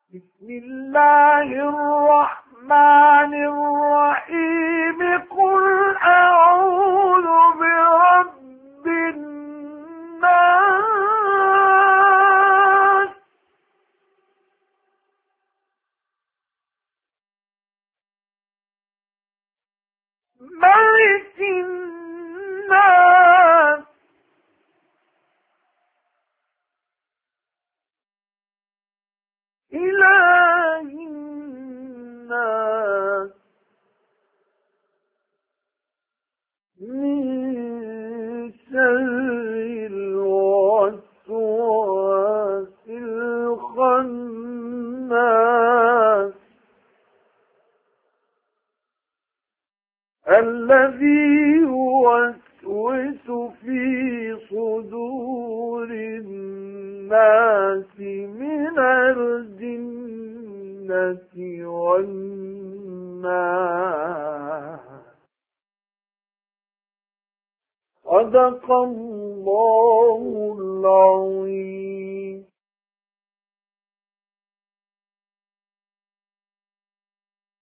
بسم الله الرحمن الرحيم. قل أعوذ برب الناس ملك الناس إله الناس من شر الوسواس الخناس الذي يوسوس في صدور الناس من الجنة والناس. صدق الله العظيم.